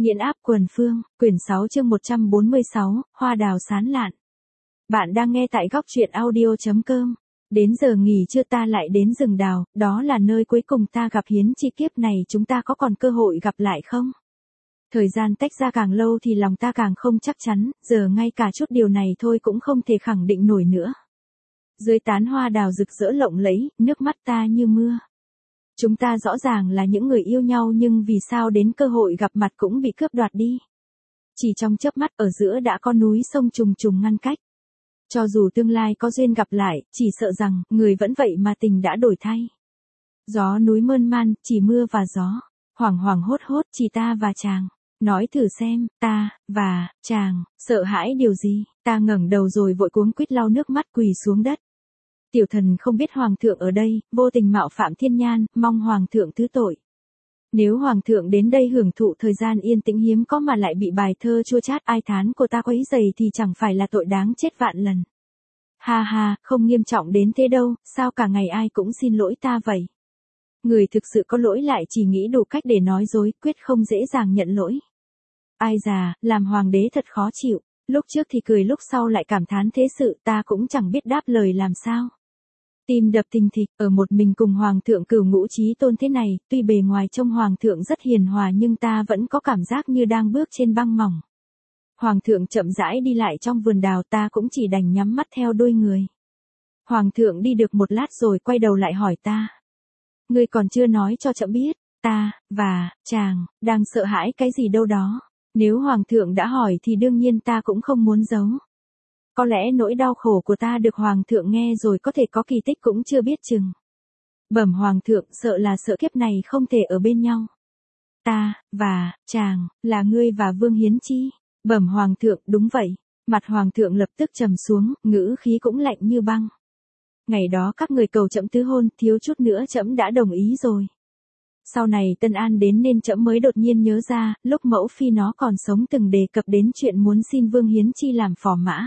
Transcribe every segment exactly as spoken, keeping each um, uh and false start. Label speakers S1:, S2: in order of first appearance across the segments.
S1: Nghiễn áp quần phương, quyển sáu chương một trăm bốn mươi sáu, hoa đào sán lạn. Bạn đang nghe tại góc truyện audio chấm com. Đến giờ nghỉ trưa ta lại đến rừng đào, đó là nơi cuối cùng ta gặp Hiến Chi, kiếp này chúng ta có còn cơ hội gặp lại không? Thời gian tách ra càng lâu thì lòng ta càng không chắc chắn, giờ ngay cả chút điều này thôi cũng không thể khẳng định nổi nữa. Dưới tán hoa đào rực rỡ lộng lẫy, nước mắt ta như mưa. Chúng ta rõ ràng là những người yêu nhau nhưng vì sao đến cơ hội gặp mặt cũng bị cướp đoạt đi. Chỉ trong chớp mắt ở giữa đã có núi sông trùng trùng ngăn cách. Cho dù tương lai có duyên gặp lại, chỉ sợ rằng người vẫn vậy mà tình đã đổi thay. Gió núi mơn man, chỉ mưa và gió. Hoảng hoảng hốt hốt, chỉ ta và chàng. Nói thử xem, ta, và, chàng, sợ hãi điều gì? Ta ngẩng đầu rồi vội cuống quýt lau nước mắt quỳ xuống đất. Tiểu thần không biết hoàng thượng ở đây, vô tình mạo phạm thiên nhan, mong hoàng thượng thứ tội. Nếu hoàng thượng đến đây hưởng thụ thời gian yên tĩnh hiếm có mà lại bị bài thơ chua chát ai thán của ta quấy rầy thì chẳng phải là tội đáng chết vạn lần. Ha ha, không nghiêm trọng đến thế đâu, sao cả ngày ai cũng xin lỗi ta vậy? Người thực sự có lỗi lại chỉ nghĩ đủ cách để nói dối, quyết không dễ dàng nhận lỗi. Ai già, làm hoàng đế thật khó chịu, lúc trước thì cười lúc sau lại cảm thán thế sự ta cũng chẳng biết đáp lời làm sao. Tim đập thình thịch, ở một mình cùng hoàng thượng cửu ngũ chí tôn thế này, tuy bề ngoài trông hoàng thượng rất hiền hòa nhưng ta vẫn có cảm giác như đang bước trên băng mỏng. Hoàng thượng chậm rãi đi lại trong vườn đào, ta cũng chỉ đành nhắm mắt theo đuôi người. Hoàng thượng đi được một lát rồi quay đầu lại hỏi ta. Ngươi còn chưa nói cho trẫm biết, ta, và, chàng, đang sợ hãi cái gì đâu đó. Nếu hoàng thượng đã hỏi thì đương nhiên ta cũng không muốn giấu. Có lẽ nỗi đau khổ của ta được hoàng thượng nghe rồi có thể có kỳ tích cũng chưa biết chừng. Bẩm hoàng thượng, sợ là sợ kiếp này không thể ở bên nhau. Ta, và, chàng, là ngươi và Vương Hiến Chi. Bẩm hoàng thượng, đúng vậy. Mặt hoàng thượng lập tức trầm xuống, ngữ khí cũng lạnh như băng. Ngày đó các người cầu trẫm tứ hôn, thiếu chút nữa trẫm đã đồng ý rồi. Sau này Tân An đến nên trẫm mới đột nhiên nhớ ra, lúc mẫu phi nó còn sống từng đề cập đến chuyện muốn xin Vương Hiến Chi làm phò mã.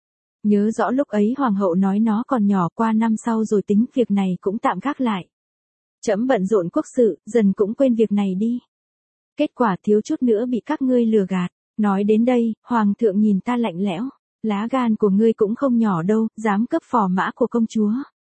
S1: Nhớ rõ lúc ấy hoàng hậu nói nó còn nhỏ, qua năm sau rồi tính, việc này cũng tạm gác lại. Trẫm bận rộn quốc sự, dần cũng quên việc này đi. Kết quả thiếu chút nữa bị các ngươi lừa gạt. Nói đến đây, hoàng thượng nhìn ta lạnh lẽo. Lá gan của ngươi cũng không nhỏ đâu, dám cướp phò mã của công chúa.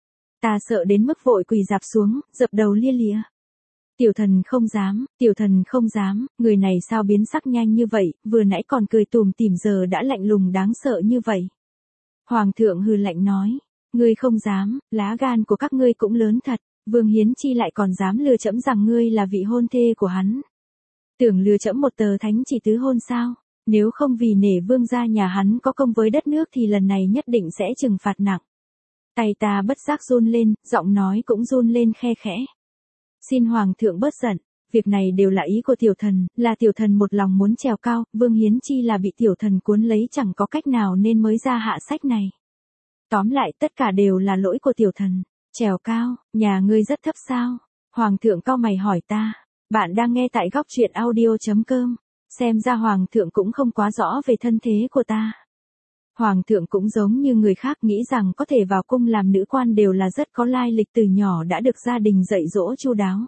S1: Ta sợ đến mức vội quỳ dạp xuống, dập đầu lia lịa. Tiểu thần không dám, tiểu thần không dám, người này sao biến sắc nhanh như vậy, vừa nãy còn cười tùm tìm giờ đã lạnh lùng đáng sợ như vậy. Hoàng thượng hừ lạnh nói, ngươi không dám, lá gan của các ngươi cũng lớn thật, Vương Hiến Chi lại còn dám lừa trẫm rằng ngươi là vị hôn thê của hắn. Tưởng lừa trẫm một tờ thánh chỉ tứ hôn sao? Nếu không vì nể vương gia nhà hắn có công với đất nước thì lần này nhất định sẽ trừng phạt nặng. Tay ta bất giác run lên, giọng nói cũng run lên khe khẽ. Xin hoàng thượng bớt giận, việc này đều là ý của tiểu thần, là tiểu thần một lòng muốn trèo cao, Vương Hiến Chi là bị tiểu thần cuốn lấy chẳng có cách nào nên mới ra hạ sách này. Tóm lại tất cả đều là lỗi của tiểu thần. Trèo cao, nhà ngươi rất thấp sao? Hoàng thượng cau mày hỏi ta. Bạn đang nghe tại góc truyện audio chấm com. Xem ra hoàng thượng cũng không quá rõ về thân thế của ta. Hoàng thượng cũng giống như người khác nghĩ rằng có thể vào cung làm nữ quan đều là rất có lai lịch, từ nhỏ đã được gia đình dạy dỗ chu đáo.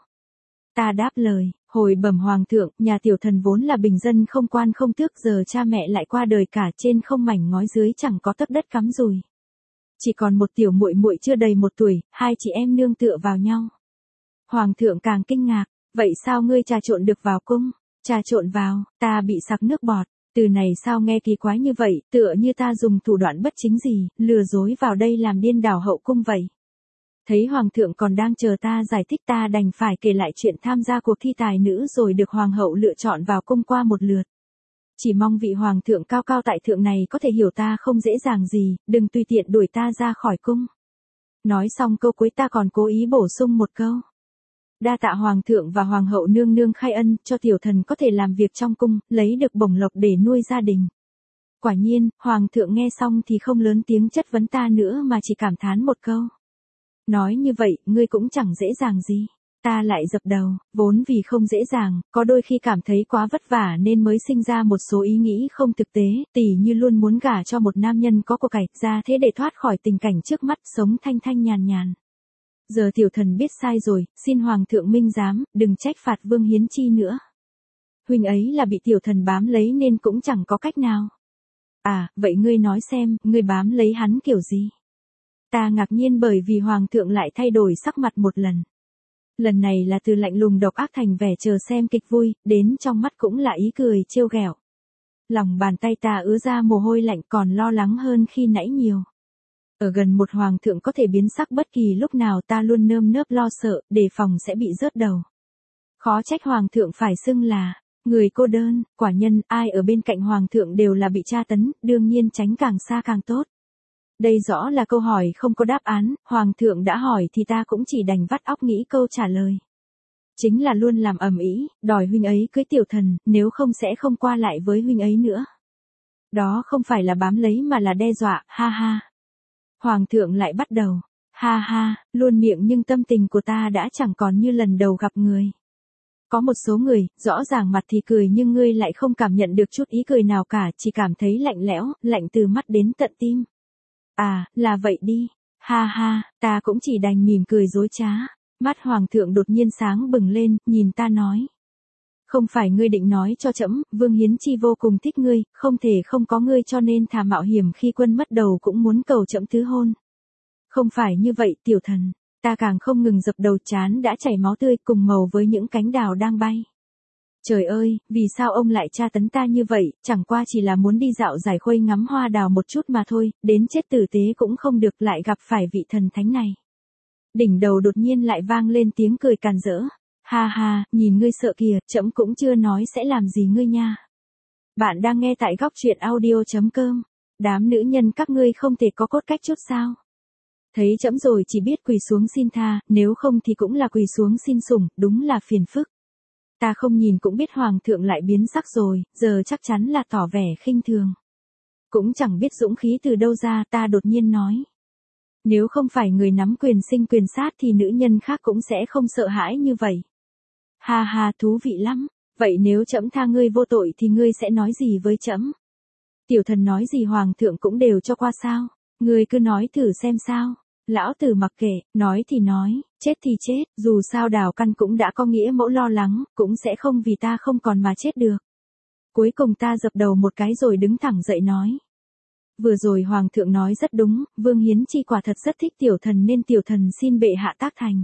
S1: Ta đáp lời, hồi bẩm hoàng thượng, nhà tiểu thần vốn là bình dân không quan không tước, giờ cha mẹ lại qua đời cả, trên không mảnh ngói dưới chẳng có tấc đất cắm rùi. Chỉ còn một tiểu muội muội chưa đầy một tuổi, hai chị em nương tựa vào nhau. Hoàng thượng càng kinh ngạc, vậy sao ngươi trà trộn được vào cung? Trà trộn vào, ta bị sặc nước bọt. Từ này sao nghe kỳ quái như vậy, tựa như ta dùng thủ đoạn bất chính gì, lừa dối vào đây làm điên đảo hậu cung vậy. Thấy hoàng thượng còn đang chờ ta giải thích, ta đành phải kể lại chuyện tham gia cuộc thi tài nữ rồi được hoàng hậu lựa chọn vào cung qua một lượt. Chỉ mong vị hoàng thượng cao cao tại thượng này có thể hiểu ta không dễ dàng gì, đừng tùy tiện đuổi ta ra khỏi cung. Nói xong câu cuối ta còn cố ý bổ sung một câu. Đa tạ hoàng thượng và hoàng hậu nương nương khai ân, cho tiểu thần có thể làm việc trong cung, lấy được bổng lộc để nuôi gia đình. Quả nhiên, hoàng thượng nghe xong thì không lớn tiếng chất vấn ta nữa mà chỉ cảm thán một câu. Nói như vậy, ngươi cũng chẳng dễ dàng gì. Ta lại dập đầu, vốn vì không dễ dàng, có đôi khi cảm thấy quá vất vả nên mới sinh ra một số ý nghĩ không thực tế, tỉ như luôn muốn gả cho một nam nhân có của cải, ra thế để thoát khỏi tình cảnh trước mắt, sống thanh thanh nhàn nhàn. Giờ tiểu thần biết sai rồi, xin hoàng thượng minh giám, đừng trách phạt Vương Hiến Chi nữa. huynh ấy là bị tiểu thần bám lấy nên cũng chẳng có cách nào. À, vậy ngươi nói xem, ngươi bám lấy hắn kiểu gì? Ta ngạc nhiên bởi vì hoàng thượng lại thay đổi sắc mặt một lần. Lần này là từ lạnh lùng độc ác thành vẻ chờ xem kịch vui, đến trong mắt cũng là ý cười trêu ghẹo. Lòng bàn tay ta ứa ra mồ hôi lạnh còn lo lắng hơn khi nãy nhiều. Ở gần một hoàng thượng có thể biến sắc bất kỳ lúc nào ta luôn nơm nớp lo sợ, đề phòng sẽ bị rớt đầu. Khó trách hoàng thượng phải xưng là người cô đơn, quả nhân, ai ở bên cạnh hoàng thượng đều là bị tra tấn, đương nhiên tránh càng xa càng tốt. Đây rõ là câu hỏi không có đáp án, hoàng thượng đã hỏi thì ta cũng chỉ đành vắt óc nghĩ câu trả lời. Chính là luôn làm ầm ĩ, đòi huynh ấy cưới tiểu thần, nếu không sẽ không qua lại với huynh ấy nữa. Đó không phải là bám lấy mà là đe dọa, ha ha. Hoàng thượng lại bắt đầu, ha ha, luôn miệng nhưng tâm tình của ta đã chẳng còn như lần đầu gặp người. Có một số người, rõ ràng mặt thì cười nhưng ngươi lại không cảm nhận được chút ý cười nào cả, chỉ cảm thấy lạnh lẽo, lạnh từ mắt đến tận tim. À, là vậy đi, ha ha, ta cũng chỉ đành mỉm cười dối trá. Mắt hoàng thượng đột nhiên sáng bừng lên, nhìn ta nói. Không phải ngươi định nói cho trẫm, Vương Hiến Chi vô cùng thích ngươi, không thể không có ngươi cho nên thà mạo hiểm khi quân mất đầu cũng muốn cầu trẫm thứ hôn. Không phải như vậy tiểu thần, ta càng không ngừng dập đầu chán đã chảy máu tươi cùng màu với những cánh đào đang bay. Trời ơi, vì sao ông lại tra tấn ta như vậy, chẳng qua chỉ là muốn đi dạo giải khuây ngắm hoa đào một chút mà thôi, đến chết tử tế cũng không được lại gặp phải vị thần thánh này. Đỉnh đầu đột nhiên lại vang lên tiếng cười càn rỡ. Ha ha, nhìn ngươi sợ kìa, trẫm cũng chưa nói sẽ làm gì ngươi nha. Bạn đang nghe tại góc truyện audio chấm com. Đám nữ nhân các ngươi không thể có cốt cách chút sao? Thấy trẫm rồi chỉ biết quỳ xuống xin tha, nếu không thì cũng là quỳ xuống xin sủng, đúng là phiền phức. Ta không nhìn cũng biết hoàng thượng lại biến sắc rồi, giờ chắc chắn là tỏ vẻ khinh thường. Cũng chẳng biết dũng khí từ đâu ra, ta đột nhiên nói. Nếu không phải người nắm quyền sinh quyền sát thì nữ nhân khác cũng sẽ không sợ hãi như vậy. Ha ha, thú vị lắm, vậy nếu trẫm tha ngươi vô tội thì ngươi sẽ nói gì với trẫm? Tiểu thần nói gì hoàng thượng cũng đều cho qua sao, ngươi cứ nói thử xem sao. Lão tử mặc kệ, nói thì nói, chết thì chết, dù sao Đào Căn cũng đã có nghĩa mẫu lo lắng, cũng sẽ không vì ta không còn mà chết được. Cuối cùng ta dập đầu một cái rồi đứng thẳng dậy nói. Vừa rồi hoàng thượng nói rất đúng, Vương Hiến Chi quả thật rất thích tiểu thần nên tiểu thần xin bệ hạ tác thành.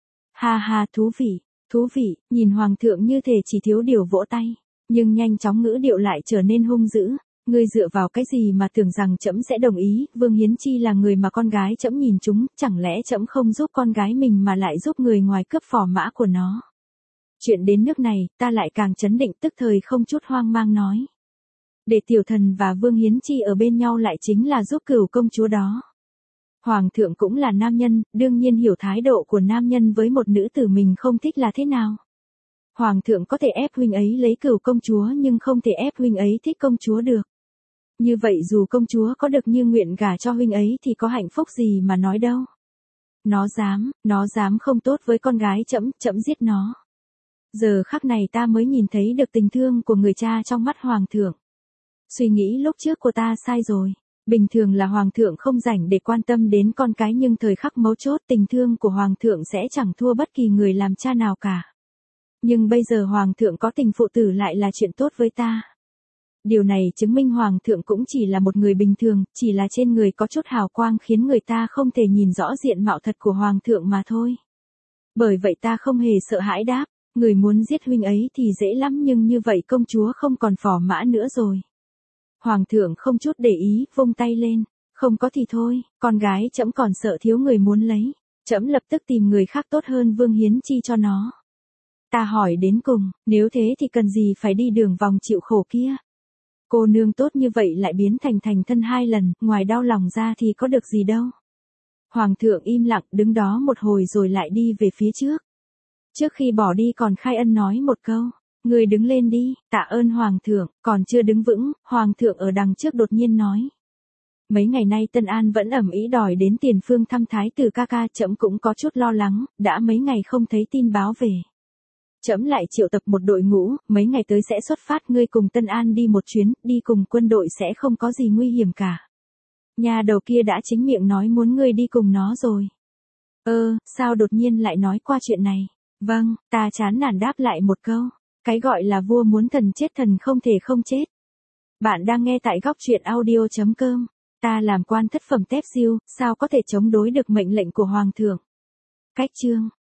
S1: Ha ha, thú vị, thú vị, nhìn hoàng thượng như thể chỉ thiếu điều vỗ tay, nhưng nhanh chóng ngữ điệu lại trở nên hung dữ. Ngươi dựa vào cái gì mà tưởng rằng trẫm sẽ đồng ý, Vương Hiến Chi là người mà con gái trẫm nhìn chúng, chẳng lẽ trẫm không giúp con gái mình mà lại giúp người ngoài cướp phò mã của nó. Chuyện đến nước này, ta lại càng chấn định tức thời không chút hoang mang nói. Để tiểu thần và Vương Hiến Chi ở bên nhau lại chính là giúp cửu công chúa đó. Hoàng thượng cũng là nam nhân, đương nhiên hiểu thái độ của nam nhân với một nữ tử mình không thích là thế nào. Hoàng thượng có thể ép huynh ấy lấy cửu công chúa nhưng không thể ép huynh ấy thích công chúa được. Như vậy dù công chúa có được như nguyện gả cho huynh ấy thì có hạnh phúc gì mà nói đâu. Nó dám, nó dám không tốt với con gái trẫm, trẫm giết nó. Giờ khắc này ta mới nhìn thấy được tình thương của người cha trong mắt hoàng thượng. Suy nghĩ lúc trước của ta sai rồi. Bình thường là hoàng thượng không rảnh để quan tâm đến con cái nhưng thời khắc mấu chốt tình thương của hoàng thượng sẽ chẳng thua bất kỳ người làm cha nào cả. Nhưng bây giờ hoàng thượng có tình phụ tử lại là chuyện tốt với ta. Điều này chứng minh hoàng thượng cũng chỉ là một người bình thường, chỉ là trên người có chút hào quang khiến người ta không thể nhìn rõ diện mạo thật của hoàng thượng mà thôi. Bởi vậy ta không hề sợ hãi đáp, người muốn giết huynh ấy thì dễ lắm nhưng như vậy công chúa không còn phò mã nữa rồi. Hoàng thượng không chút để ý, vung tay lên, không có thì thôi, con gái trẫm còn sợ thiếu người muốn lấy, trẫm lập tức tìm người khác tốt hơn Vương Hiến Chi cho nó. Ta hỏi đến cùng, nếu thế thì cần gì phải đi đường vòng chịu khổ kia? Cô nương tốt như vậy lại biến thành thành thân hai lần, ngoài đau lòng ra thì có được gì đâu. Hoàng thượng im lặng đứng đó một hồi rồi lại đi về phía trước. Trước khi bỏ đi còn khai ân nói một câu, người đứng lên đi, tạ ơn hoàng thượng, còn chưa đứng vững, hoàng thượng ở đằng trước đột nhiên nói. Mấy ngày nay Tân An vẫn ẩm ý đòi đến tiền phương thăm thái tử ca ca, trẫm cũng có chút lo lắng, đã mấy ngày không thấy tin báo về. Trẫm lại triệu tập một đội ngũ, mấy ngày tới sẽ xuất phát, ngươi cùng Tân An đi một chuyến, đi cùng quân đội sẽ không có gì nguy hiểm cả. Nhà đầu kia đã chính miệng nói muốn ngươi đi cùng nó rồi. Ơ, sao đột nhiên lại nói qua chuyện này? Vâng, ta chán nản đáp lại một câu. Cái gọi là vua muốn thần chết thần không thể không chết. Bạn đang nghe tại góc truyện audio.com. Ta làm quan thất phẩm tép diêu, sao có thể chống đối được mệnh lệnh của Hoàng thượng. Cách chương.